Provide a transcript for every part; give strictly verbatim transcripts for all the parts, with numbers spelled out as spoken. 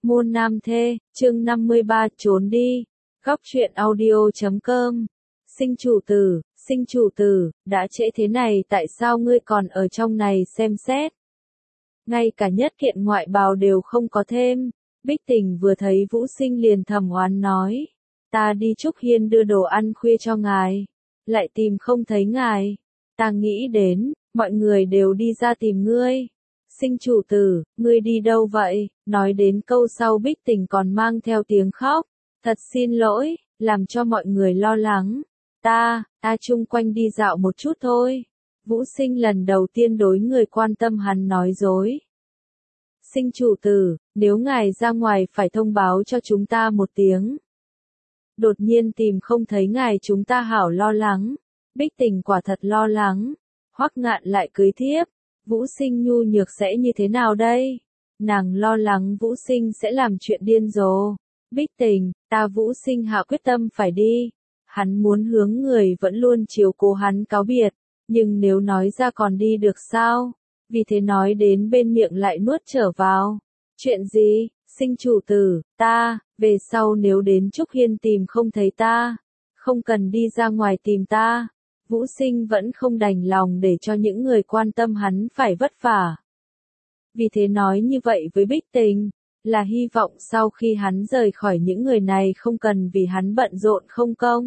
Môn nam thê, chương năm mươi ba, trốn đi. Góc truyện audio chấm com. Sinh chủ tử, sinh chủ tử, đã trễ thế này tại sao ngươi còn ở trong này xem xét? Ngay cả nhất kiện ngoại bào đều không có thêm. Bích Tình vừa thấy Vũ Sinh liền thầm oán nói. Ta đi Trúc Hiên đưa đồ ăn khuya cho ngài. Lại tìm không thấy ngài. Ta nghĩ đến, mọi người đều đi ra tìm ngươi. Sinh chủ tử, ngươi đi đâu vậy? Nói đến câu sau Bích Tình còn mang theo tiếng khóc. Thật xin lỗi, làm cho mọi người lo lắng. Ta, ta chung quanh đi dạo một chút thôi. Vũ Sinh lần đầu tiên đối người quan tâm hắn nói dối. Sinh chủ tử, nếu ngài ra ngoài phải thông báo cho chúng ta một tiếng. Đột nhiên tìm không thấy ngài chúng ta hảo lo lắng. Bích Tình quả thật lo lắng. Hoắc Ngạn lại cưới thiếp. Vũ Sinh nhu nhược sẽ như thế nào đây? Nàng lo lắng Vũ Sinh sẽ làm chuyện điên rồ. Bích Tình, ta Vũ Sinh hạ quyết tâm phải đi. Hắn muốn hướng người vẫn luôn chiếu cố hắn cáo biệt. Nhưng nếu nói ra còn đi được sao? Vì thế nói đến bên miệng lại nuốt trở vào. Chuyện gì? Sinh chủ tử, ta, về sau nếu đến Trúc Hiên tìm không thấy ta. Không cần đi ra ngoài tìm ta. Vũ Sinh vẫn không đành lòng để cho những người quan tâm hắn phải vất vả. Vì thế nói như vậy với Bích Tình, là hy vọng sau khi hắn rời khỏi những người này không cần vì hắn bận rộn không công.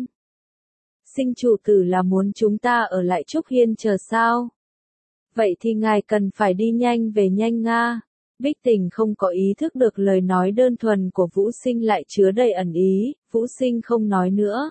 Sinh chủ tử là muốn chúng ta ở lại Trúc Hiên chờ sao? Vậy thì ngài cần phải đi nhanh về nhanh nga. Bích Tình không có ý thức được lời nói đơn thuần của Vũ Sinh lại chứa đầy ẩn ý, Vũ Sinh không nói nữa.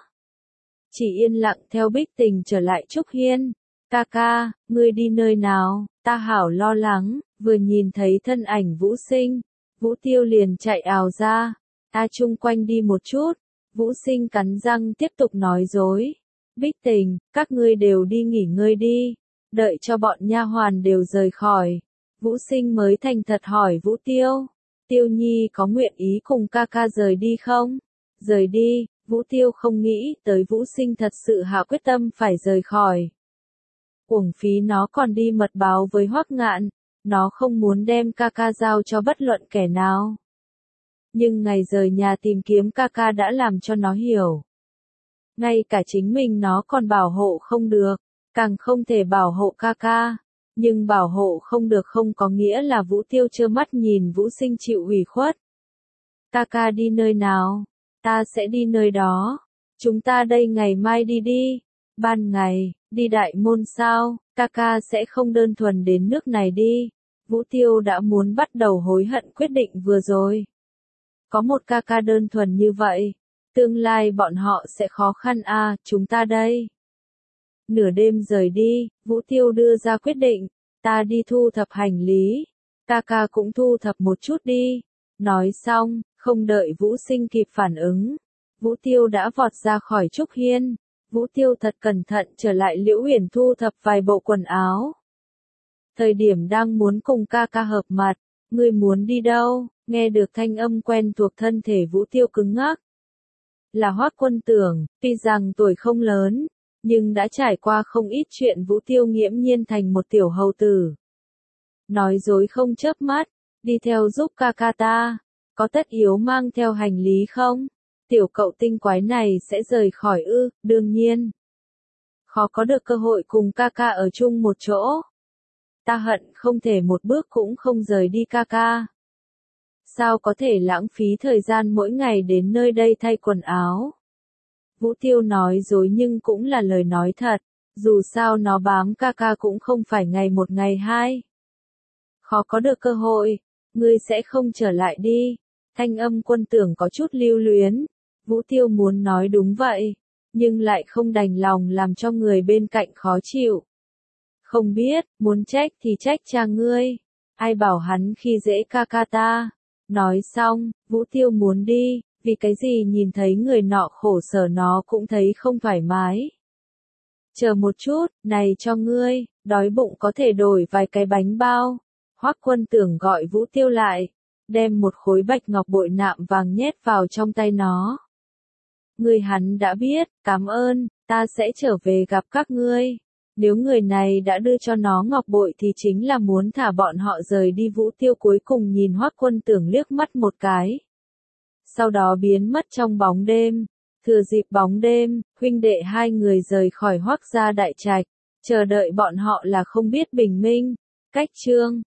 Chỉ yên lặng theo Bích Tình trở lại Trúc Hiên. Ca ca, ngươi đi nơi nào? Ta hảo lo lắng. Vừa nhìn thấy thân ảnh Vũ Sinh, Vũ Tiêu liền chạy ào ra. Ta chung quanh đi một chút. Vũ Sinh cắn răng tiếp tục nói dối. Bích Tình, các ngươi đều đi nghỉ ngơi đi. Đợi cho bọn nha hoàn đều rời khỏi. Vũ Sinh mới thành thật hỏi Vũ Tiêu. Tiêu Nhi có nguyện ý cùng ca ca rời đi không? Rời đi. Vũ Tiêu không nghĩ tới Vũ Sinh thật sự hạ quyết tâm phải rời khỏi. Uổng phí nó còn đi mật báo với Hoắc Ngạn, nó không muốn đem ca ca giao cho bất luận kẻ nào. Nhưng ngày rời nhà tìm kiếm ca ca đã làm cho nó hiểu. Ngay cả chính mình nó còn bảo hộ không được, càng không thể bảo hộ ca ca. Nhưng bảo hộ không được không có nghĩa là Vũ Tiêu trơ mắt nhìn Vũ Sinh chịu ủy khuất. Ca ca đi nơi nào? Ta sẽ đi nơi đó. Chúng ta đây ngày mai đi đi. Ban ngày, đi đại môn sao? Ca ca sẽ không đơn thuần đến nước này đi. Vũ Tiêu đã muốn bắt đầu hối hận quyết định vừa rồi. Có một ca ca đơn thuần như vậy. Tương lai bọn họ sẽ khó khăn à, chúng ta đây. Nửa đêm rời đi, Vũ Tiêu đưa ra quyết định. Ta đi thu thập hành lý. Ca ca cũng thu thập một chút đi. Nói xong, không đợi Vũ Sinh kịp phản ứng. Vũ Tiêu đã vọt ra khỏi Trúc Hiên. Vũ Tiêu thật cẩn thận trở lại Liễu Uyển thu thập vài bộ quần áo. Thời điểm đang muốn cùng ca ca hợp mặt. Ngươi muốn đi đâu? Nghe được thanh âm quen thuộc thân thể Vũ Tiêu cứng ngắc. Là Hoắc Quân Tưởng, tuy rằng tuổi không lớn, nhưng đã trải qua không ít chuyện. Vũ Tiêu nghiễm nhiên thành một tiểu hầu tử. Nói dối không chớp mắt, đi theo giúp ca ca ta. Có tất yếu mang theo hành lý không? Tiểu cậu tinh quái này sẽ rời khỏi ư? Đương nhiên. Khó có được cơ hội cùng ca ca ở chung một chỗ. Ta hận không thể một bước cũng không rời đi ca ca. Sao có thể lãng phí thời gian mỗi ngày đến nơi đây thay quần áo? Vũ Tiêu nói dối nhưng cũng là lời nói thật. Dù sao nó bám ca ca cũng không phải ngày một ngày hai. Khó có được cơ hội. Ngươi sẽ không trở lại đi. Thanh âm Quân Tưởng có chút lưu luyến. Vũ Tiêu muốn nói đúng vậy. Nhưng lại không đành lòng làm cho người bên cạnh khó chịu. Không biết, muốn trách thì trách cha ngươi. Ai bảo hắn khi dễ ca ca ta. Nói xong, Vũ Tiêu muốn đi. Vì cái gì nhìn thấy người nọ khổ sở nó cũng thấy không thoải mái. Chờ một chút, này cho ngươi, đói bụng có thể đổi vài cái bánh bao. Hoắc Quân Tưởng gọi Vũ Tiêu lại, đem một khối bạch ngọc bội nạm vàng nhét vào trong tay nó. Ngươi hắn đã biết, cảm ơn, ta sẽ trở về gặp các ngươi. Nếu người này đã đưa cho nó ngọc bội thì chính là muốn thả bọn họ rời đi. Vũ Tiêu cuối cùng nhìn Hoắc Quân Tưởng liếc mắt một cái. Sau đó biến mất trong bóng đêm. Thừa dịp bóng đêm, huynh đệ hai người rời khỏi Hoắc gia đại trạch. Chờ đợi bọn họ là không biết bình minh. Cách chương